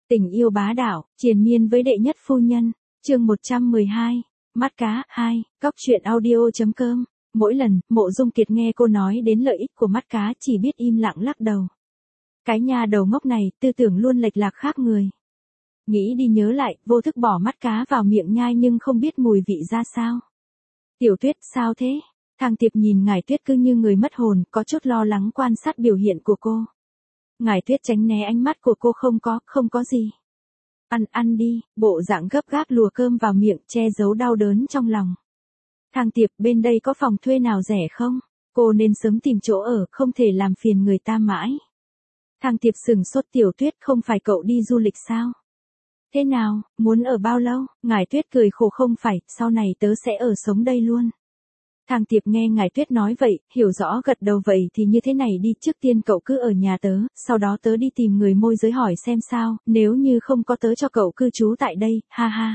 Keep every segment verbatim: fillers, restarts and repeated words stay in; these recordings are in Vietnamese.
Tình yêu bá đạo, triền miên với đệ nhất phu nhân. Chương một trăm mười hai. Mắt cá hai. Cóc truyện audio chấm com. Mỗi lần Mộ Dung Kiệt nghe cô nói đến lợi ích của mắt cá chỉ biết im lặng lắc đầu. Cái nha đầu ngốc này, tư tưởng luôn lệch lạc khác người. Nghĩ đi nhớ lại, vô thức bỏ mắt cá vào miệng nhai nhưng không biết mùi vị ra sao. Tiểu Tuyết, sao thế? Thang Tiệp nhìn Ngải Tuyết cứ như người mất hồn, có chút lo lắng quan sát biểu hiện của cô. Ngải Tuyết tránh né ánh mắt của cô, không có, không có gì. Ăn, ăn đi, bộ dạng gấp gáp lùa cơm vào miệng, che giấu đau đớn trong lòng. Thang Tiệp, bên đây có phòng thuê nào rẻ không? Cô nên sớm tìm chỗ ở, không thể làm phiền người ta mãi. Thang Tiệp sừng sốt. Tiểu Tuyết, không phải cậu đi du lịch sao? Thế nào, muốn ở bao lâu? Ngải Tuyết cười khổ. Không phải, sau này tớ sẽ ở sống đây luôn. Thang Tiệp nghe Ngải Tuyết nói vậy, hiểu rõ gật đầu. Vậy thì như thế này đi, trước tiên cậu cứ ở nhà tớ, sau đó tớ đi tìm người môi giới hỏi xem sao, nếu như không có tớ cho cậu cư trú tại đây, ha ha.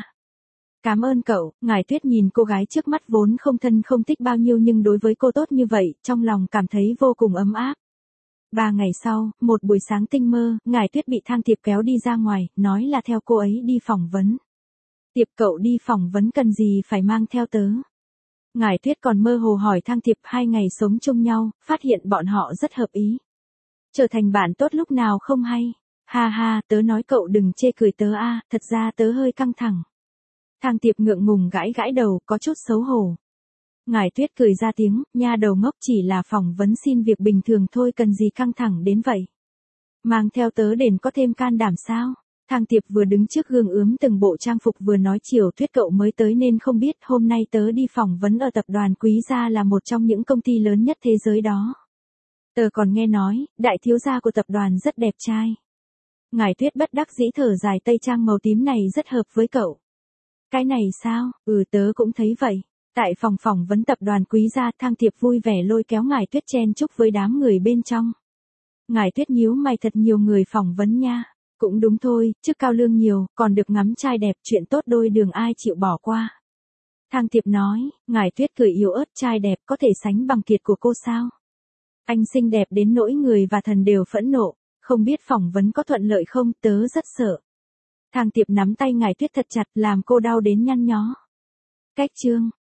Cảm ơn cậu. Ngải Tuyết nhìn cô gái trước mắt vốn không thân không thích bao nhiêu nhưng đối với cô tốt như vậy, trong lòng cảm thấy vô cùng ấm áp. Ba ngày sau, một buổi sáng tinh mơ, Ngải Tuyết bị Thang Tiệp kéo đi ra ngoài, nói là theo cô ấy đi phỏng vấn. Tiệp, cậu đi phỏng vấn cần gì phải mang theo tớ? Ngải Tuyết còn mơ hồ hỏi Thang Tiệp. Hai ngày sống chung nhau, phát hiện bọn họ rất hợp ý. Trở thành bạn tốt lúc nào không hay. Ha ha, tớ nói cậu đừng chê cười tớ a, à, thật ra tớ hơi căng thẳng. Thang Tiệp ngượng ngùng gãi gãi đầu, có chút xấu hổ. Ngải Tuyết cười ra tiếng, nha đầu ngốc, chỉ là phỏng vấn xin việc bình thường thôi, cần gì căng thẳng đến vậy. Mang theo tớ đến có thêm can đảm sao? Thang Tiệp vừa đứng trước gương ướm từng bộ trang phục vừa nói. Chiều Tuyết, cậu mới tới nên không biết, hôm nay tớ đi phỏng vấn ở tập đoàn Quý Gia, là một trong những công ty lớn nhất thế giới đó. Tớ còn nghe nói, đại thiếu gia của tập đoàn rất đẹp trai. Ngải Tuyết bất đắc dĩ thở dài. Tây trang màu tím này rất hợp với cậu. Cái này sao? Ừ, tớ cũng thấy vậy. Tại phòng phỏng vấn tập đoàn Quý Gia, Thang Tiệp vui vẻ lôi kéo Ngải Tuyết chen chúc với đám người bên trong. Ngải Tuyết nhíu mày, thật nhiều người phỏng vấn nha. Cũng đúng thôi, chức cao lương nhiều, còn được ngắm trai đẹp, chuyện tốt đôi đường ai chịu bỏ qua. Thang Tiệp nói. Ngải Tuyết cười yếu ớt. Trai đẹp có thể sánh bằng Kiệt của cô sao? Anh xinh đẹp đến nỗi người và thần đều phẫn nộ. Không biết phỏng vấn có thuận lợi không, tớ rất sợ. Thang Tiệp nắm tay Ngải Tuyết thật chặt, làm cô đau đến nhăn nhó. Cách chương.